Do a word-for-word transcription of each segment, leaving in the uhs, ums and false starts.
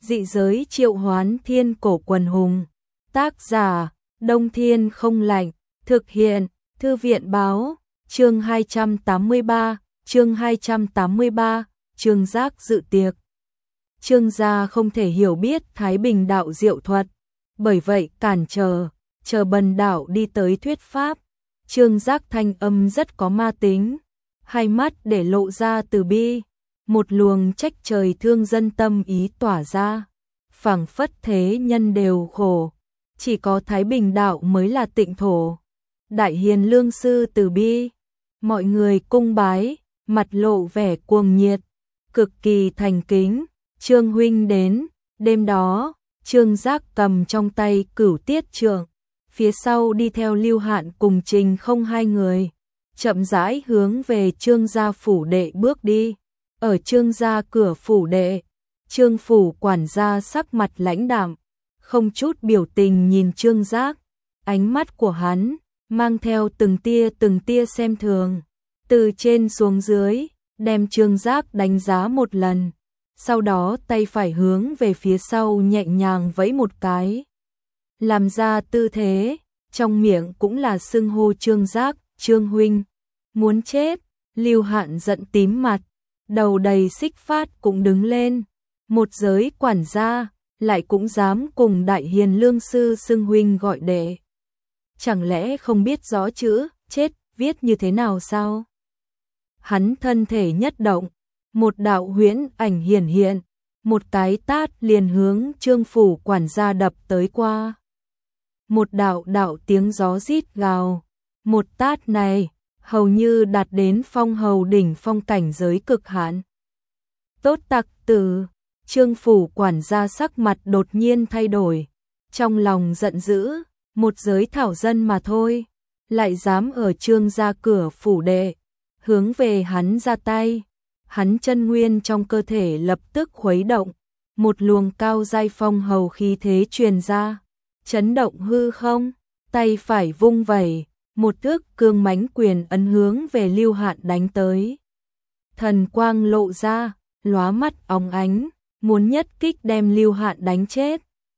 Dị giới triệu hoán thiên cổ quần hùng. Tác giả, Đông Thiên không lạnh. Thực hiện, Thư viện báo. Chương hai trăm tám mươi ba, chương hai trăm tám mươi ba, Trương Giác dự tiệc. Trương gia không thể hiểu biết Thái Bình đạo diệu thuật, bởi vậy cản trở, chờ Bần đạo đi tới thuyết pháp. Trương Giác thanh âm rất có ma tính, hai mắt để lộ ra từ bi, một luồng trách trời thương dân tâm ý tỏa ra, phảng phất thế nhân đều khổ, chỉ có Thái Bình đạo mới là tịnh thổ. Đại hiền lương sư từ bi, mọi người cung bái, mặt lộ vẻ cuồng nhiệt, cực kỳ thành kính. Trương huynh đến. Đêm đó, Trương Giác cầm trong tay Cửu Tiết Trượng, phía sau đi theo Lưu Hạn cùng Trình Không hai người, chậm rãi hướng về Trương gia phủ đệ bước đi. Ở Trương gia cửa phủ đệ, Trương phủ quản gia sắc mặt lãnh đạm, không chút biểu tình nhìn Trương Giác, ánh mắt của hắn mang theo từng tia từng tia xem thường, từ trên xuống dưới, đem Trương Giác đánh giá một lần. Sau đó tay phải hướng về phía sau nhẹ nhàng vẫy một cái, làm ra tư thế, trong miệng cũng là xưng hô Trương Giác, Trương huynh. Muốn chết. Lưu Hạn giận tím mặt, đầu đầy xích phát cũng đứng lên. Một giới quản gia, lại cũng dám cùng đại hiền lương sư xưng huynh gọi đệ. Chẳng lẽ không biết rõ chữ chết viết như thế nào sao? Hắn thân thể nhất động, một đạo huyễn ảnh hiển hiện, một cái tát liền hướng Trương phủ quản gia đập tới qua. Một đạo đạo tiếng gió rít gào, một tát này hầu như đạt đến phong hầu đỉnh phong cảnh giới cực hạn. Tốt tặc tử. Trương phủ quản gia sắc mặt đột nhiên thay đổi, trong lòng giận dữ, một giới thảo dân mà thôi, lại dám ở Trương gia cửa phủ đệ hướng về hắn ra tay. Hắn chân nguyên trong cơ thể lập tức khuấy động, một luồng cao giai phong hầu khí thế truyền ra, chấn động hư không, tay phải vung vẩy, một thước cương mãnh quyền ấn hướng về Lưu Hạn đánh tới. Thần quang lộ ra, lóa mắt óng ánh, muốn nhất kích đem Lưu Hạn đánh chết.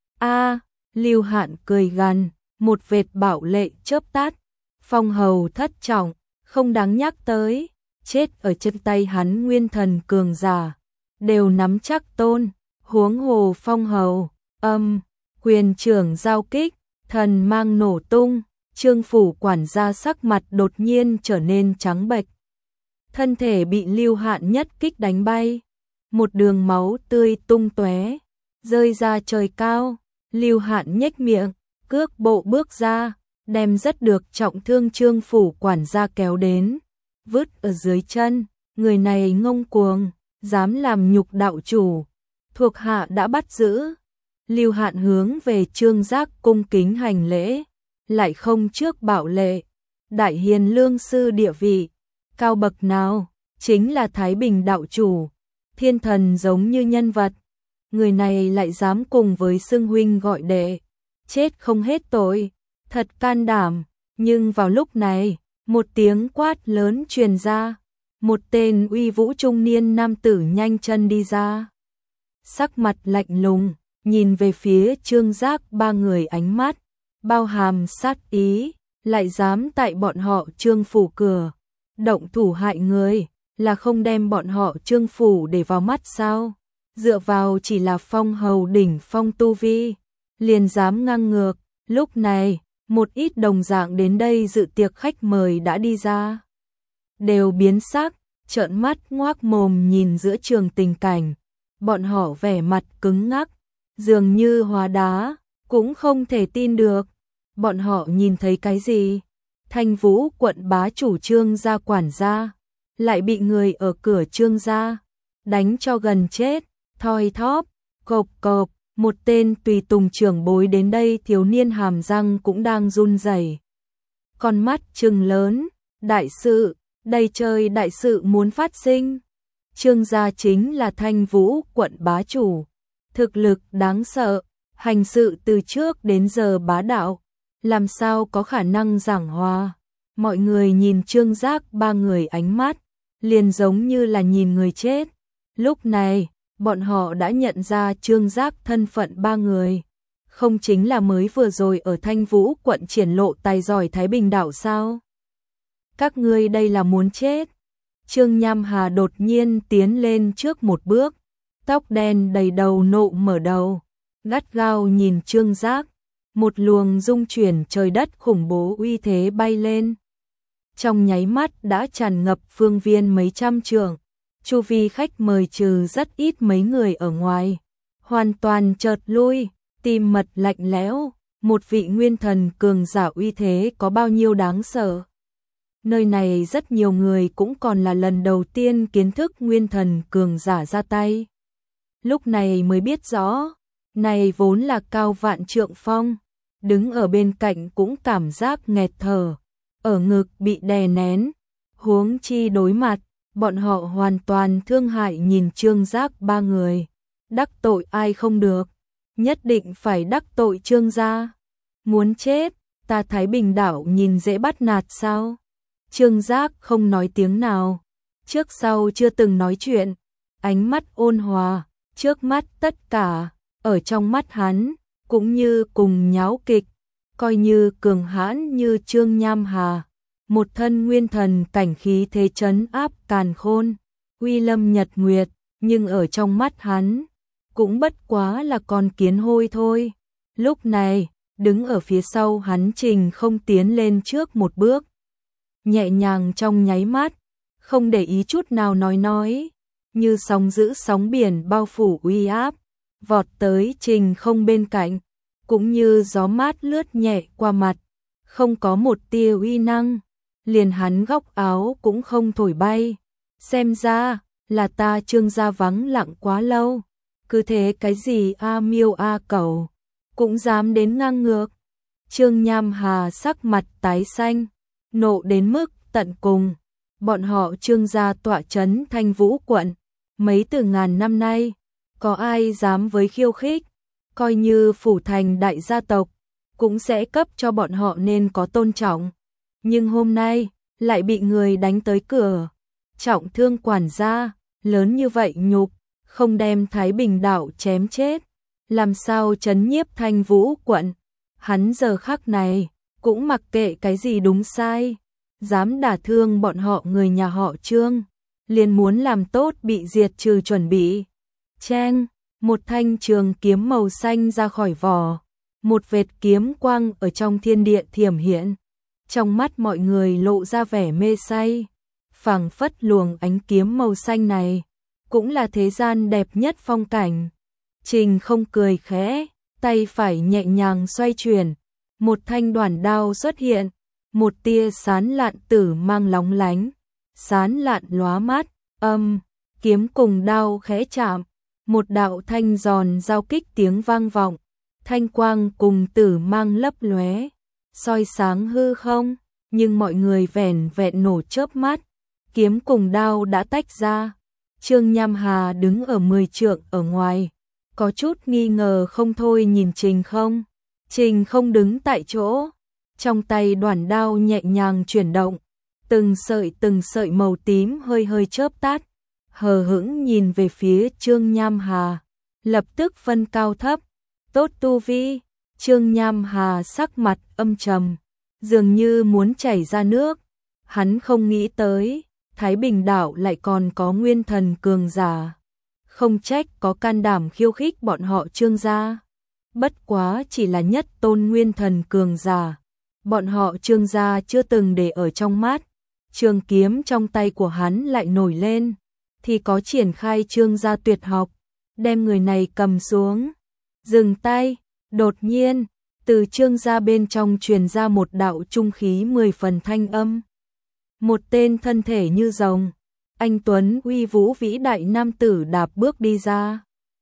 A, Lưu Hạn cười gằn, một vệt bạo lệ chớp tắt, phong hầu thất trọng, không đáng nhắc tới. Chết ở chân tay hắn nguyên thần cường giả, đều nắm chắc tôn, huống hồ phong hầu. Âm, quyền trưởng giao kích, thần mang nổ tung, Trương phủ quản gia sắc mặt đột nhiên trở nên trắng bệch. Thân thể bị Lưu Hạn nhất kích đánh bay, một đường máu tươi tung tóe, rơi ra trời cao. Lưu Hạn nhếch miệng, cước bộ bước ra, đem rất được trọng thương Trương phủ quản gia kéo đến, vứt ở dưới chân. Người này ngông cuồng, dám làm nhục đạo chủ, thuộc hạ đã bắt giữ. Lưu Hạn hướng về Trương Giác cung kính hành lễ, lại không trước bạo lệ. Đại hiền lương sư địa vị cao bậc nào, chính là Thái Bình đạo chủ, thiên thần giống như nhân vật, người này lại dám cùng với xưng huynh gọi đệ, chết không hết tội, thật can đảm. Nhưng vào lúc này, một tiếng quát lớn truyền ra, một tên uy vũ trung niên nam tử nhanh chân đi ra, sắc mặt lạnh lùng, nhìn về phía Trương Giác ba người, ánh mắt bao hàm sát ý, lại dám tại bọn họ Trương phủ cửa động thủ hại người, là không đem bọn họ Trương phủ để vào mắt sao? Dựa vào chỉ là phong hầu đỉnh phong tu vi, liền dám ngang ngược. Lúc này, một ít đồng dạng đến đây dự tiệc khách mời đã đi ra, đều biến sắc, trợn mắt ngoác mồm nhìn giữa trường tình cảnh. Bọn họ vẻ mặt cứng ngắc, dường như hóa đá, cũng không thể tin được. Bọn họ nhìn thấy cái gì? Thanh Vũ quận bá chủ Trương gia quản gia, lại bị người ở cửa Trương gia đánh cho gần chết, thoi thóp, cộp cộp. Một tên tùy tùng trưởng bối đến đây, thiếu niên hàm răng cũng đang run rẩy, con mắt trừng lớn. Đại sự, đầy trời đại sự muốn phát sinh. Trương gia chính là Thanh Vũ quận bá chủ, thực lực đáng sợ, hành sự từ trước đến giờ bá đạo, làm sao có khả năng giảng hòa. Mọi người nhìn Trương Giác ba người, ánh mắt liền giống như là nhìn người chết. Lúc này, bọn họ đã nhận ra Trương Giác thân phận ba người. Không chính là mới vừa rồi ở Thanh Vũ quận triển lộ tài giỏi Thái Bình đảo sao? Các ngươi đây là muốn chết. Trương Nham Hà đột nhiên tiến lên trước một bước, tóc đen đầy đầu nộ mở đầu, gắt gao nhìn Trương Giác, một luồng rung chuyển trời đất khủng bố uy thế bay lên. Trong nháy mắt đã tràn ngập phương viên mấy trăm trượng, chu vi khách mời trừ rất ít mấy người ở ngoài, hoàn toàn chợt lui, tim mật lạnh lẽo, một vị nguyên thần cường giả uy thế có bao nhiêu đáng sợ. Nơi này rất nhiều người cũng còn là lần đầu tiên kiến thức nguyên thần cường giả ra tay. Lúc này mới biết rõ, này vốn là cao vạn trượng phong, đứng ở bên cạnh cũng cảm giác nghẹt thở, ở ngực bị đè nén, huống chi đối mặt, bọn họ hoàn toàn thương hại nhìn Trương Giác ba người, đắc tội ai không được, nhất định phải đắc tội Trương gia. Muốn chết, ta Thái Bình đảo nhìn dễ bắt nạt sao? Trương Giác không nói tiếng nào, trước sau chưa từng nói chuyện, ánh mắt ôn hòa, trước mắt tất cả, ở trong mắt hắn, cũng như cùng nháo kịch, coi như cường hãn như Trương Nham Hà, một thân nguyên thần cảnh khí thế trấn áp càn khôn, uy lâm nhật nguyệt, nhưng ở trong mắt hắn, cũng bất quá là con kiến hôi thôi. Lúc này, đứng ở phía sau hắn Trình không tiến lên trước một bước, nhẹ nhàng trong nháy mắt, không để ý chút nào nói nói, như sóng dữ sóng biển bao phủ uy áp, vọt tới Trình không bên cạnh, cũng như gió mát lướt nhẹ qua mặt, không có một tia uy năng, liền hắn góc áo cũng không thổi bay. Xem ra, là ta Trương gia vắng lặng quá lâu, cứ thế cái gì a miêu a cẩu, cũng dám đến ngang ngược. Trương Nham Hà sắc mặt tái xanh, nộ đến mức tận cùng, bọn họ Trương gia tọa trấn Thanh Vũ quận, mấy từ ngàn năm nay, có ai dám với khiêu khích, coi như phủ thành đại gia tộc, cũng sẽ cấp cho bọn họ nên có tôn trọng. Nhưng hôm nay, lại bị người đánh tới cửa, trọng thương quản gia, lớn như vậy nhục, không đem Thái Bình đảo chém chết, làm sao trấn nhiếp Thanh Vũ quận. Hắn giờ khắc này, cũng mặc kệ cái gì đúng sai, dám đả thương bọn họ người nhà họ Trương, liền muốn làm tốt bị diệt trừ chuẩn bị. Cheng, một thanh trường kiếm màu xanh ra khỏi vỏ, một vệt kiếm quang ở trong thiên địa thiểm hiện, trong mắt mọi người lộ ra vẻ mê say, phảng phất luồng ánh kiếm màu xanh này, cũng là thế gian đẹp nhất phong cảnh. Trình không cười khẽ, tay phải nhẹ nhàng xoay chuyển, một thanh đoản đao xuất hiện, một tia sán lạn tử mang lóng lánh, sán lạn lóa mắt, âm, kiếm cùng đao khẽ chạm, một đạo thanh giòn giao kích tiếng vang vọng, thanh quang cùng tử mang lấp lóe, soi sáng hư không, nhưng mọi người vẻn vẹn nổ chớp mắt, kiếm cùng đao đã tách ra. Trương Nham Hà đứng ở mười trượng ở ngoài, có chút nghi ngờ không thôi nhìn Trình không. Trình không đứng tại chỗ, trong tay đoản đao nhẹ nhàng chuyển động, từng sợi từng sợi màu tím hơi hơi chớp tắt, hờ hững nhìn về phía Trương Nham Hà, lập tức phân cao thấp, tốt tu vi. Trương Nham Hà sắc mặt âm trầm, dường như muốn chảy ra nước, hắn không nghĩ tới, Thái Bình đảo lại còn có nguyên thần cường giả, không trách có can đảm khiêu khích bọn họ Trương gia. Bất quá chỉ là nhất tôn nguyên thần cường giả, bọn họ Trương gia chưa từng để ở trong mắt. Trường kiếm trong tay của hắn lại nổi lên, thì có triển khai Trương gia tuyệt học, đem người này cầm xuống. Dừng tay, đột nhiên, từ Trương gia bên trong truyền ra một đạo trung khí mười phần thanh âm. Một tên thân thể như rồng, anh tuấn uy vũ vĩ đại nam tử đạp bước đi ra.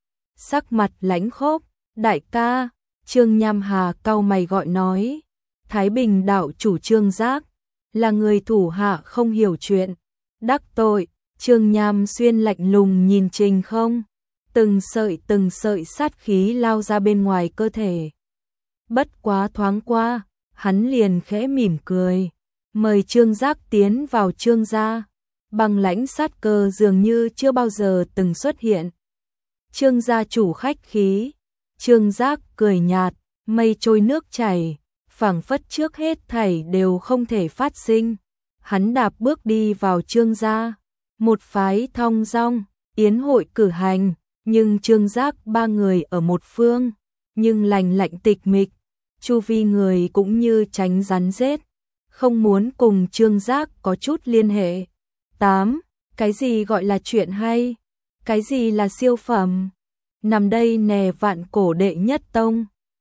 Sắc mặt lãnh khốc, đại ca, Trương Nham Hà cau mày gọi nói, Thái Bình đảo chủ Trương Giác, là người thủ hạ không hiểu chuyện, đắc tội. Trương Nham Xuyên lạnh lùng nhìn Trình không, từng sợi từng sợi sát khí lao ra bên ngoài cơ thể. Bất quá thoáng qua, hắn liền khẽ mỉm cười, mời Trương Giác tiến vào Trương gia, bằng lãnh sát cơ dường như chưa bao giờ từng xuất hiện. Trương gia chủ khách khí. Trương Giác cười nhạt, mây trôi nước chảy, phảng phất trước hết thảy đều không thể phát sinh. Hắn đạp bước đi vào Trương gia, một phái thong dong, yến hội cử hành, nhưng Trương Giác ba người ở một phương, nhưng lành lạnh tịch mịch, chu vi người cũng như tránh rắn rết, không muốn cùng Trương Giác có chút liên hệ. tám. Cái gì gọi là chuyện hay? Cái gì là siêu phẩm? Nằm đây nè vạn cổ đệ nhất tông.